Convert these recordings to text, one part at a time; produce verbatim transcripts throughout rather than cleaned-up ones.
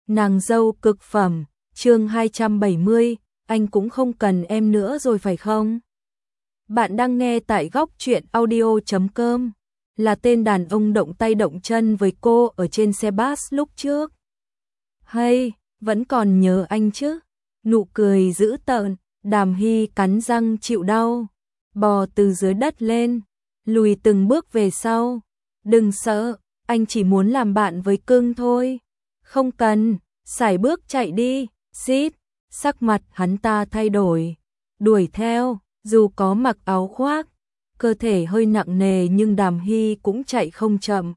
Nàng dâu cực phẩm, chương hai trăm bảy mươi, anh cũng không cần em nữa rồi phải không? Bạn đang nghe tại góc truyện audio chấm com, là tên đàn ông động tay động chân với cô ở trên xe bus lúc trước. Hay, vẫn còn nhớ anh chứ? Nụ cười dữ tợn, Đàm Hy cắn răng chịu đau, bò từ dưới đất lên, lùi từng bước về sau. Đừng sợ, anh chỉ muốn làm bạn với cưng thôi. Không cần, sải bước chạy đi, xít. Sắc mặt hắn ta thay đổi, đuổi theo, dù có mặc áo khoác, cơ thể hơi nặng nề nhưng Đàm Hy cũng chạy không chậm.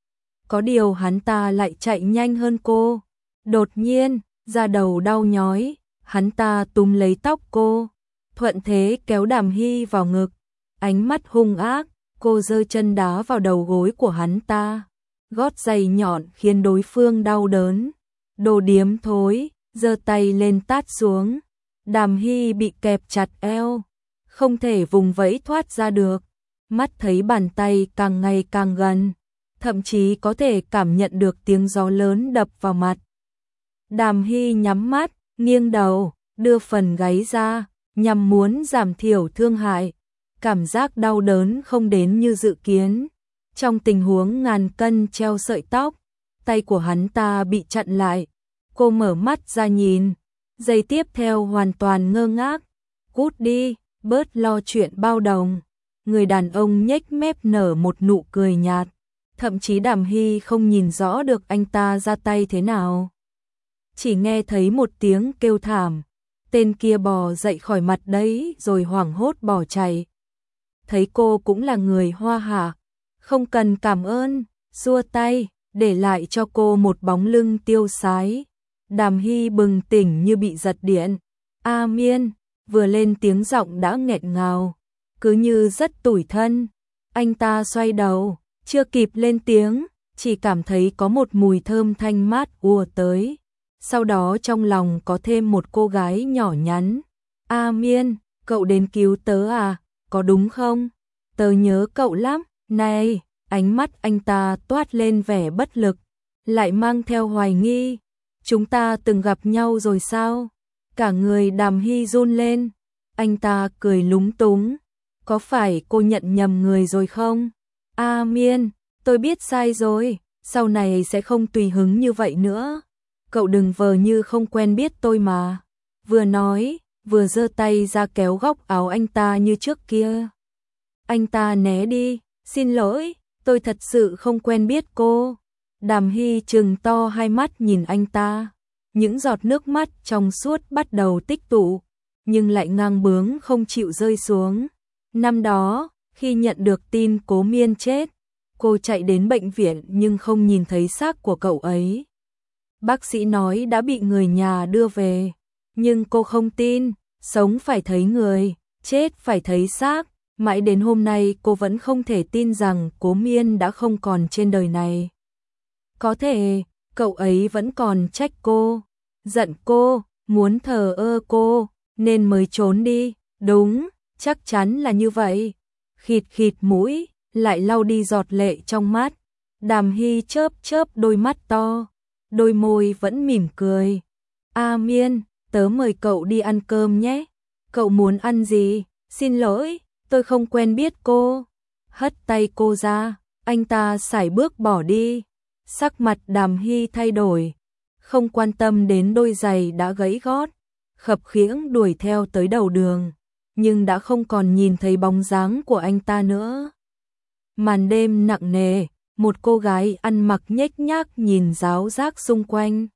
Có điều hắn ta lại chạy nhanh hơn cô. Đột nhiên, da đầu đau nhói, hắn ta túm lấy tóc cô, thuận thế kéo Đàm Hy vào ngực, ánh mắt hung ác, cô giơ chân đá vào đầu gối của hắn ta. Gót giày nhọn khiến đối phương đau đớn. Đồ điếm thối, giơ tay lên tát xuống. Đàm Hy bị kẹp chặt eo, không thể vùng vẫy thoát ra được. Mắt thấy bàn tay càng ngày càng gần, thậm chí có thể cảm nhận được tiếng gió lớn đập vào mặt. Đàm Hy nhắm mắt, nghiêng đầu, đưa phần gáy ra, nhằm muốn giảm thiểu thương hại. Cảm giác đau đớn không đến như dự kiến. Trong tình huống ngàn cân treo sợi tóc, tay của hắn ta bị chặn lại. Cô mở mắt ra nhìn, giây tiếp theo hoàn toàn ngơ ngác. Cút đi, bớt lo chuyện bao đồng. Người đàn ông nhếch mép nở một nụ cười nhạt. Thậm chí Đàm Hy không nhìn rõ được anh ta ra tay thế nào. Chỉ nghe thấy một tiếng kêu thảm. Tên kia bò dậy khỏi mặt đấy rồi hoảng hốt bỏ chạy. Thấy cô cũng là người Hoa Hạ, không cần cảm ơn, xua tay, để lại cho cô một bóng lưng tiêu sái. Đàm Hy bừng tỉnh như bị giật điện. A Miên, vừa lên tiếng giọng đã nghẹn ngào, cứ như rất tủi thân. Anh ta xoay đầu, chưa kịp lên tiếng, chỉ cảm thấy có một mùi thơm thanh mát ùa tới. Sau đó trong lòng có thêm một cô gái nhỏ nhắn. A Miên, cậu đến cứu tớ à, có đúng không? Tớ nhớ cậu lắm. Này, ánh mắt anh ta toát lên vẻ bất lực, lại mang theo hoài nghi. Chúng ta từng gặp nhau rồi sao? Cả người Đàm Hy run lên. Anh ta cười lúng túng. Có phải cô nhận nhầm người rồi không? A Miên, tôi biết sai rồi, sau này sẽ không tùy hứng như vậy nữa. Cậu đừng vờ như không quen biết tôi mà. Vừa nói, vừa giơ tay ra kéo góc áo anh ta như trước kia. Anh ta né đi, xin lỗi, tôi thật sự không quen biết cô. Đàm Hy trừng to hai mắt nhìn anh ta. Những giọt nước mắt trong suốt bắt đầu tích tụ, nhưng lại ngang bướng không chịu rơi xuống. Năm đó, khi nhận được tin Cố Miên chết, cô chạy đến bệnh viện nhưng không nhìn thấy xác của cậu ấy. Bác sĩ nói đã bị người nhà đưa về, nhưng cô không tin, sống phải thấy người, chết phải thấy xác. Mãi đến hôm nay cô vẫn không thể tin rằng Cố Miên đã không còn trên đời này. Có thể, cậu ấy vẫn còn trách cô, giận cô, muốn thờ ơ cô, nên mới trốn đi. Đúng, chắc chắn là như vậy. Khịt khịt mũi, lại lau đi giọt lệ trong mắt. Đàm Hy chớp chớp đôi mắt to, đôi môi vẫn mỉm cười. A Miên, tớ mời cậu đi ăn cơm nhé. Cậu muốn ăn gì? Xin lỗi, tôi không quen biết cô. Hất tay cô ra, anh ta sải bước bỏ đi. Sắc mặt Đàm Hy thay đổi, không quan tâm đến đôi giày đã gãy gót, khập khiễng đuổi theo tới đầu đường, nhưng đã không còn nhìn thấy bóng dáng của anh ta nữa. Màn đêm nặng nề, một cô gái ăn mặc nhếch nhác nhìn ráo rác xung quanh.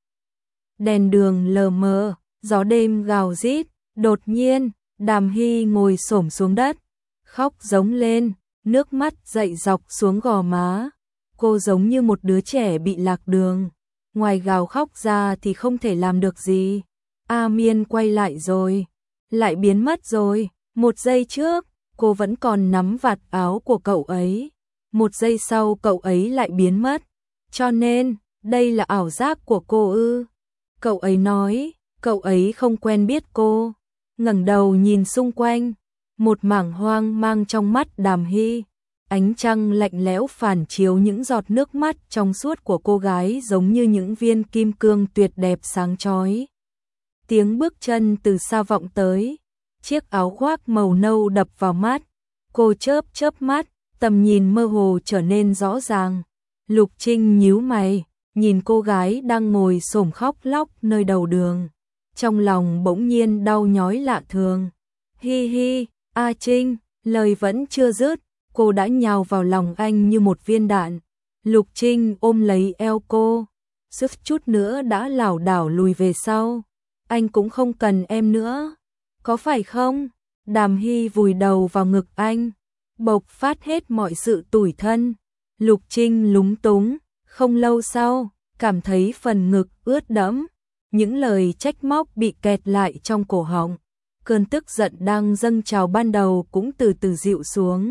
Đèn đường lờ mờ, gió đêm gào rít. Đột nhiên, Đàm Hy ngồi xổm xuống đất, khóc giống lên, nước mắt dậy dọc xuống gò má. Cô giống như một đứa trẻ bị lạc đường, ngoài gào khóc ra thì không thể làm được gì. A Miên quay lại rồi, lại biến mất rồi. Một giây trước, cô vẫn còn nắm vạt áo của cậu ấy. Một giây sau cậu ấy lại biến mất. Cho nên, đây là ảo giác của cô ư? Cậu ấy nói, cậu ấy không quen biết cô. Ngẩng đầu nhìn xung quanh, một mảng hoang mang trong mắt Đàm Hy. Ánh trăng lạnh lẽo phản chiếu những giọt nước mắt trong suốt của cô gái giống như những viên kim cương tuyệt đẹp sáng chói. Tiếng bước chân từ xa vọng tới, chiếc áo khoác màu nâu đập vào mắt, cô chớp chớp mắt, tầm nhìn mơ hồ trở nên rõ ràng. Lục Trinh nhíu mày, nhìn cô gái đang ngồi xổm khóc lóc nơi đầu đường. Trong lòng bỗng nhiên đau nhói lạ thường. Hi hi, A Trinh, lời vẫn chưa dứt, cô đã nhào vào lòng anh như một viên đạn. Lục Trinh ôm lấy eo cô, suýt chút nữa đã lảo đảo lùi về sau. Anh cũng không cần em nữa, có phải không? Đàm Hy vùi đầu vào ngực anh, bộc phát hết mọi sự tủi thân. Lục Trinh lúng túng, không lâu sau, cảm thấy phần ngực ướt đẫm, những lời trách móc bị kẹt lại trong cổ họng. Cơn tức giận đang dâng trào ban đầu cũng từ từ dịu xuống.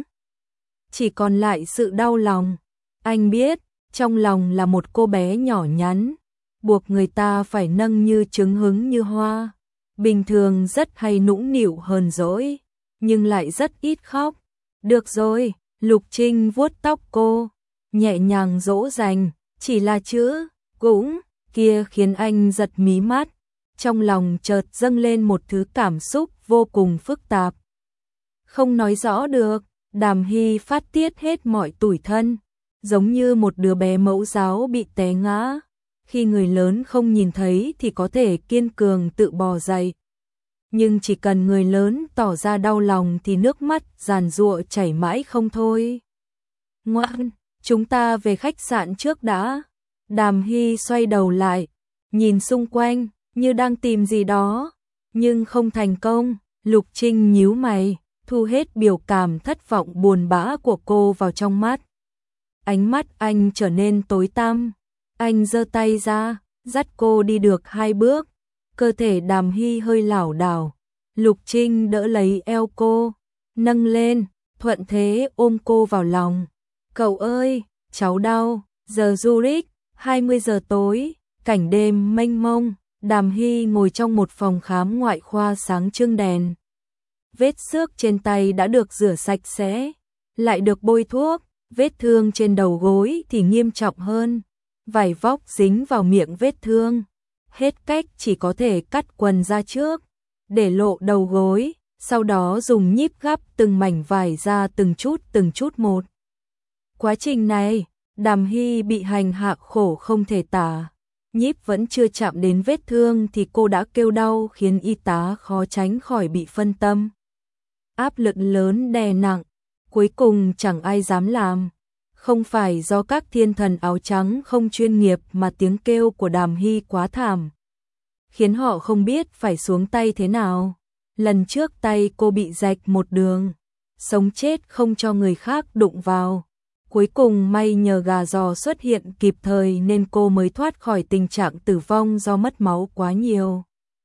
Chỉ còn lại sự đau lòng. Anh biết, trong lòng là một cô bé nhỏ nhắn, buộc người ta phải nâng như trứng hứng như hoa. Bình thường rất hay nũng nịu hờn dỗi, nhưng lại rất ít khóc. Được rồi, Lục Trinh vuốt tóc cô, nhẹ nhàng dỗ dành, chỉ là chữ cũng kia khiến anh giật mí mắt. Trong lòng chợt dâng lên một thứ cảm xúc vô cùng phức tạp. Không nói rõ được, Đàm Hy phát tiết hết mọi tủi thân, giống như một đứa bé mẫu giáo bị té ngã. Khi người lớn không nhìn thấy thì có thể kiên cường tự bò dậy. Nhưng chỉ cần người lớn tỏ ra đau lòng thì nước mắt giàn giụa chảy mãi không thôi. Ngoan, chúng ta về khách sạn trước đã. Đàm Hy xoay đầu lại, nhìn xung quanh như đang tìm gì đó, nhưng không thành công. Lục Trinh nhíu mày, thu hết biểu cảm thất vọng buồn bã của cô vào trong mắt. Ánh mắt anh trở nên tối tăm. Anh giơ tay ra, dắt cô đi được hai bước. Cơ thể Đàm Hy hơi lảo đảo. Lục Trinh đỡ lấy eo cô, nâng lên, thuận thế ôm cô vào lòng. Cậu ơi, cháu đau. Giờ Zurich, hai mươi giờ tối, cảnh đêm mênh mông. Đàm Hy ngồi trong một phòng khám ngoại khoa sáng trưng đèn. Vết xước trên tay đã được rửa sạch sẽ, lại được bôi thuốc. Vết thương trên đầu gối thì nghiêm trọng hơn. Vải vóc dính vào miệng vết thương. Hết cách chỉ có thể cắt quần ra trước, để lộ đầu gối, sau đó dùng nhíp gắp từng mảnh vải ra từng chút từng chút một. Quá trình này, Đàm Hy bị hành hạ khổ không thể tả. Nhíp vẫn chưa chạm đến vết thương thì cô đã kêu đau khiến y tá khó tránh khỏi bị phân tâm. Áp lực lớn đè nặng, cuối cùng chẳng ai dám làm. Không phải do các thiên thần áo trắng không chuyên nghiệp mà tiếng kêu của Đàm Hy quá thảm, khiến họ không biết phải xuống tay thế nào. Lần trước tay cô bị rạch một đường, sống chết không cho người khác đụng vào. Cuối cùng may nhờ gà giò xuất hiện kịp thời nên cô mới thoát khỏi tình trạng tử vong do mất máu quá nhiều.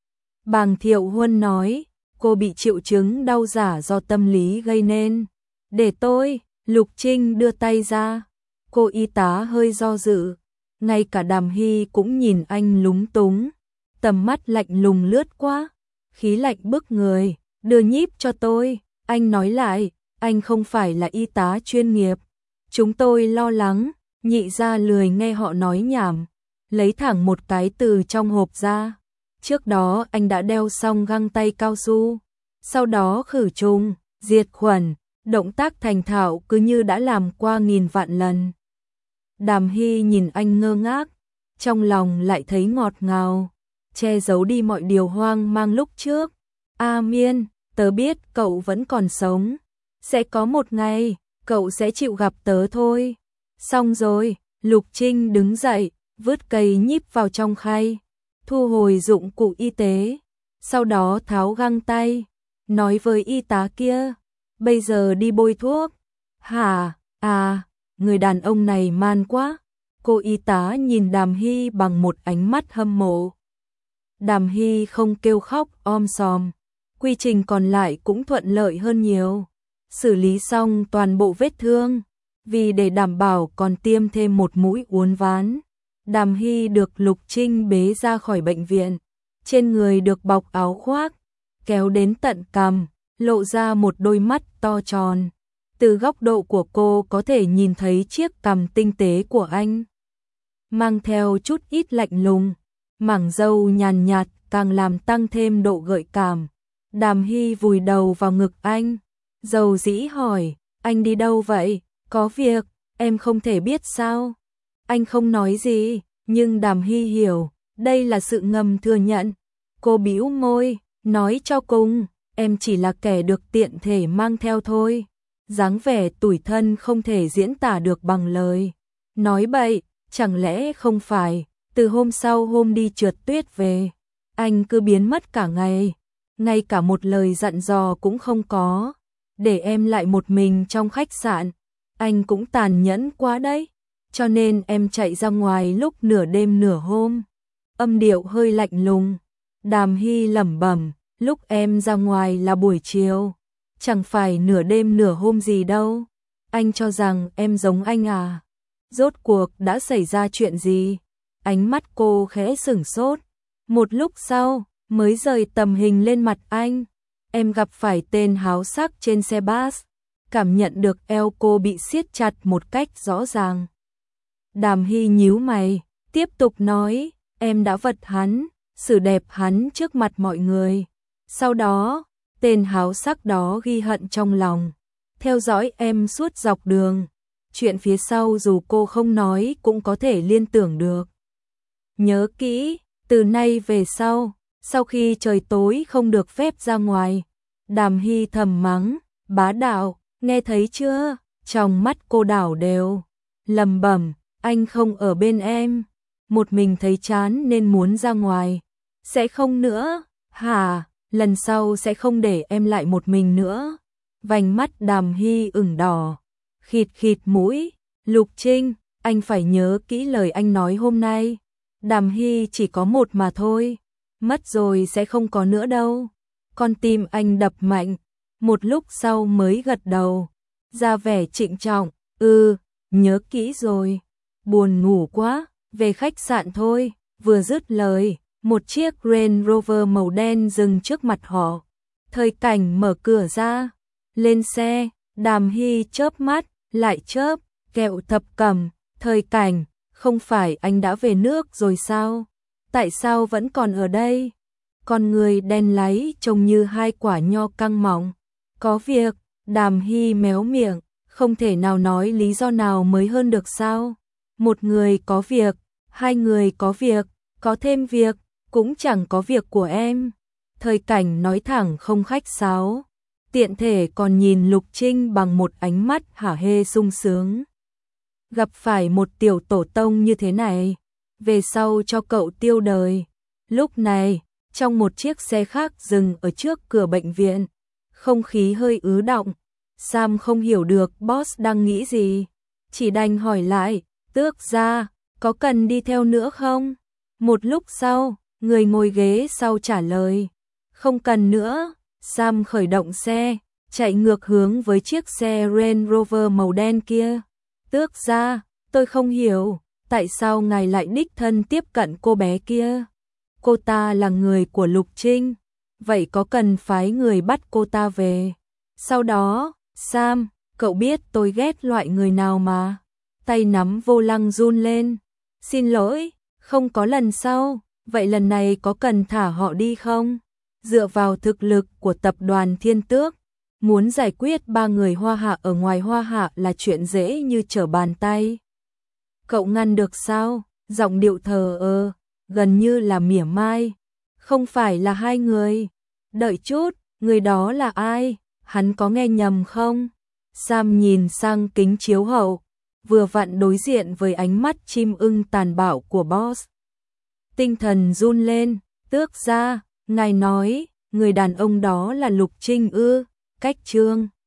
Bàng Thiệu Huân nói, cô bị triệu chứng đau giả do tâm lý gây nên. Để tôi, Lục Trinh đưa tay ra. Cô y tá hơi do dự. Ngay cả Đàm Hy cũng nhìn anh lúng túng. Tầm mắt lạnh lùng lướt qua, khí lạnh bức người. Đưa nhíp cho tôi. Anh nói lại, anh không phải là y tá chuyên nghiệp. Chúng tôi lo lắng. Nhị ra lười nghe họ nói nhảm, lấy thẳng một cái từ trong hộp ra. Trước đó anh đã đeo xong găng tay cao su, sau đó khử trùng, diệt khuẩn, động tác thành thạo cứ như đã làm qua nghìn vạn lần. Đàm Hy nhìn anh ngơ ngác, trong lòng lại thấy ngọt ngào, che giấu đi mọi điều hoang mang lúc trước. A Miên, tớ biết cậu vẫn còn sống, sẽ có một ngày cậu sẽ chịu gặp tớ thôi. Xong rồi, Lục Trinh đứng dậy, vứt cây nhíp vào trong khay, thu hồi dụng cụ y tế, sau đó tháo găng tay, nói với y tá kia, bây giờ đi bôi thuốc. Hả, à, người đàn ông này man quá. Cô y tá nhìn Đàm Hy bằng một ánh mắt hâm mộ. Đàm Hy không kêu khóc om sòm, quy trình còn lại cũng thuận lợi hơn nhiều. Xử lý xong toàn bộ vết thương, vì để đảm bảo còn tiêm thêm một mũi uốn ván. Đàm Hy được Lục Trinh bế ra khỏi bệnh viện, trên người được bọc áo khoác, kéo đến tận cằm, lộ ra một đôi mắt to tròn. Từ góc độ của cô có thể nhìn thấy chiếc cằm tinh tế của anh, mang theo chút ít lạnh lùng, mảng râu nhàn nhạt càng làm tăng thêm độ gợi cảm. Đàm Hy vùi đầu vào ngực anh, dầu dĩ hỏi, anh đi đâu vậy? Có việc, em không thể biết sao? Anh không nói gì, nhưng Đàm Hy hiểu, đây là sự ngầm thừa nhận. Cô bĩu môi, nói cho cùng, em chỉ là kẻ được tiện thể mang theo thôi. Dáng vẻ tủi thân không thể diễn tả được bằng lời. Nói bậy, chẳng lẽ không phải, từ hôm sau hôm đi trượt tuyết về, anh cứ biến mất cả ngày, ngay cả một lời dặn dò cũng không có, để em lại một mình trong khách sạn, anh cũng tàn nhẫn quá đấy, cho nên em chạy ra ngoài lúc nửa đêm nửa hôm. Âm điệu hơi lạnh lùng, Đàm Hy lẩm bẩm, lúc em ra ngoài là buổi chiều, chẳng phải nửa đêm nửa hôm gì đâu, anh cho rằng em giống anh à? Rốt cuộc đã xảy ra chuyện gì? Ánh mắt cô khẽ sửng sốt, một lúc sau mới rời tầm hình lên mặt anh. Em gặp phải tên háo sắc trên xe bus, cảm nhận được eo cô bị siết chặt một cách rõ ràng. Đàm Hy nhíu mày, tiếp tục nói, em đã vật hắn, xử đẹp hắn trước mặt mọi người. Sau đó, tên háo sắc đó ghi hận trong lòng, theo dõi em suốt dọc đường. Chuyện phía sau dù cô không nói cũng có thể liên tưởng được. Nhớ kỹ, từ nay về sau, sau khi trời tối không được phép ra ngoài. Đàm Hy thầm mắng, bá đạo, nghe thấy chưa? Trong mắt cô đảo đều, lầm bẩm, anh không ở bên em, một mình thấy chán nên muốn ra ngoài. Sẽ không nữa, hả? Lần sau sẽ không để em lại một mình nữa. Vành mắt Đàm Hy ửng đỏ, khịt khịt mũi, Lục Trinh, anh phải nhớ kỹ lời anh nói hôm nay. Đàm Hy chỉ có một mà thôi, mất rồi sẽ không có nữa đâu. Con tim anh đập mạnh, một lúc sau mới gật đầu, ra vẻ trịnh trọng, ừ, nhớ kỹ rồi. Buồn ngủ quá, về khách sạn thôi. Vừa dứt lời, một chiếc Range Rover màu đen dừng trước mặt họ. Thời Cảnh mở cửa ra, lên xe. Đàm Hy chớp mắt, lại chớp, kẹo thập cẩm. Thời Cảnh, không phải anh đã về nước rồi sao? Tại sao vẫn còn ở đây? Con người đen láy trông như hai quả nho căng mọng. Có việc. Đàm Hy méo miệng, không thể nào nói lý do nào mới hơn được sao? Một người có việc, hai người có việc, có thêm việc, cũng chẳng có việc của em. Thời Cảnh nói thẳng không khách sáo, tiện thể còn nhìn Lục Trinh bằng một ánh mắt hả hê sung sướng. Gặp phải một tiểu tổ tông như thế này, về sau cho cậu tiêu đời. Lúc này, trong một chiếc xe khác dừng ở trước cửa bệnh viện, không khí hơi ứ động. Sam không hiểu được boss đang nghĩ gì, chỉ đành hỏi lại, Tước gia, có cần đi theo nữa không? Một lúc sau, người ngồi ghế sau trả lời, không cần nữa. Sam khởi động xe, chạy ngược hướng với chiếc xe Range Rover màu đen kia. Tước gia, tôi không hiểu, tại sao ngài lại đích thân tiếp cận cô bé kia? Cô ta là người của Lục Trinh, vậy có cần phái người bắt cô ta về? Sau đó, Sam, cậu biết tôi ghét loại người nào mà? Tay nắm vô lăng run lên. Xin lỗi, không có lần sau, vậy lần này có cần thả họ đi không? Dựa vào thực lực của tập đoàn Thiên Tước, muốn giải quyết ba người Hoa Hạ ở ngoài Hoa Hạ là chuyện dễ như trở bàn tay. Cậu ngăn được sao? Giọng điệu thờ ơ, gần như là mỉa mai. Không phải là hai người. Đợi chút, người đó là ai? Hắn có nghe nhầm không? Sam nhìn sang kính chiếu hậu, vừa vặn đối diện với ánh mắt chim ưng tàn bạo của boss. Tinh thần run lên, Tước gia, ngài nói, người đàn ông đó là Lục Trinh ư? Cách Trương